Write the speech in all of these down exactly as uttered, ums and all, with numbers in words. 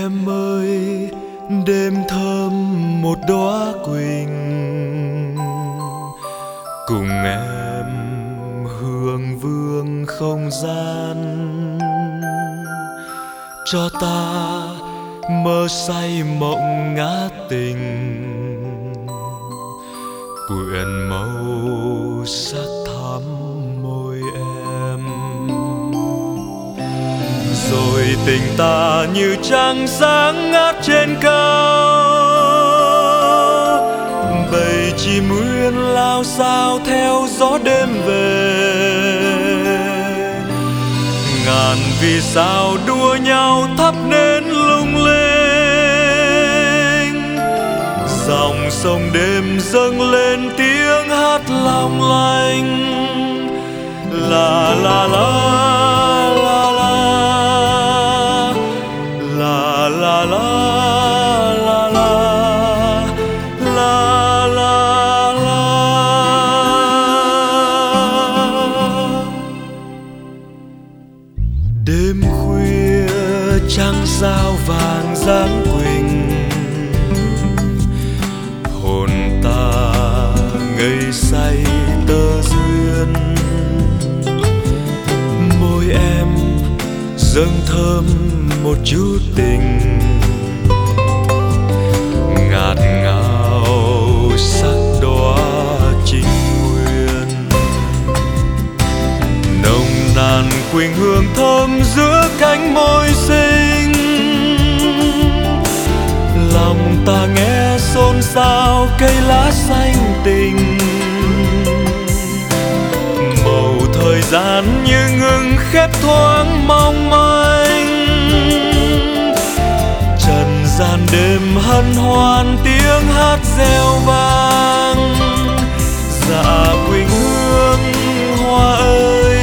Em ơi, đêm thơm một đóa quỳnh, cùng em hương vương không gian, cho ta mơ say mộng ngát tình, quyện màu sắc thắm môi em. Rồi tình ta như trăng sáng ngát trên cao, bầy chim uyên lao sao theo gió đêm về. Ngàn vì sao đua nhau thắp nến lung linh, dòng sông đêm dâng lên tiếng hát long lanh. La la la la la la la la la la la la la. Đêm khuya trăng sao vàng dáng quỳnh, hồn ta ngây say tơ duyên. Môi em dâng thơm một chút tình, ngạt ngào sắc đóa trinh nguyên. Nồng nàn quỳnh hương thơm giữa cánh môi xinh, lòng ta nghe xôn xao cây lá xanh tình. Màu thời gian như ngừng khép thoáng mong manh, trần gian đêm hân hoan tiếng hát reo vang. Dạ quỳnh hương hoa ơi,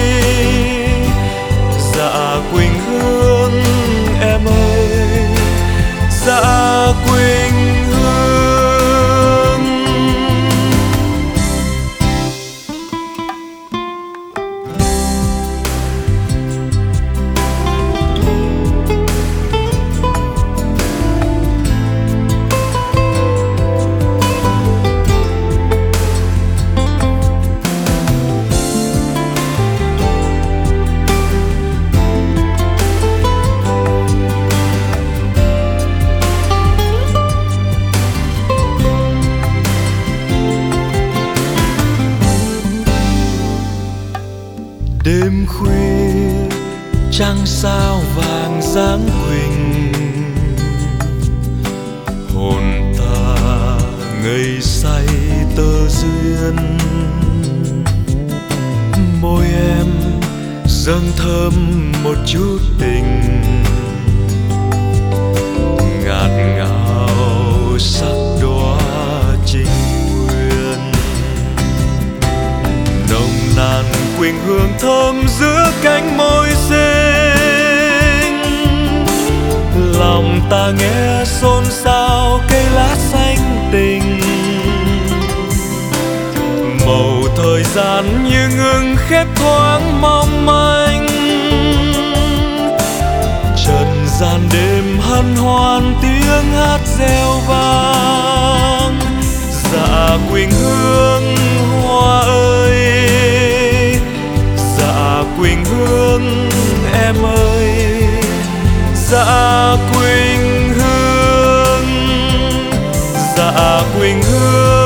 dạ quỳnh hương em ơi, dạ quỳnh hương. Đêm khuya trăng sao vàng dáng quỳnh, hồn ta ngây say tơ duyên. Môi em dâng thơm một chút tình, ngạt ngào sắc đóa trinh nguyên. Nồng nàn quỳnh hương thơm giữa cánh môi xinh, lòng ta nghe xôn xao cây lá xanh tình. Màu thời gian như ngừng khép thoáng mong manh, trần gian đêm hân hoan tiếng hát reo vang. Dạ quỳnh hương hoa ơi, dạ quỳnh hương em ơi, dạ quỳnh hương, dạ quỳnh hương.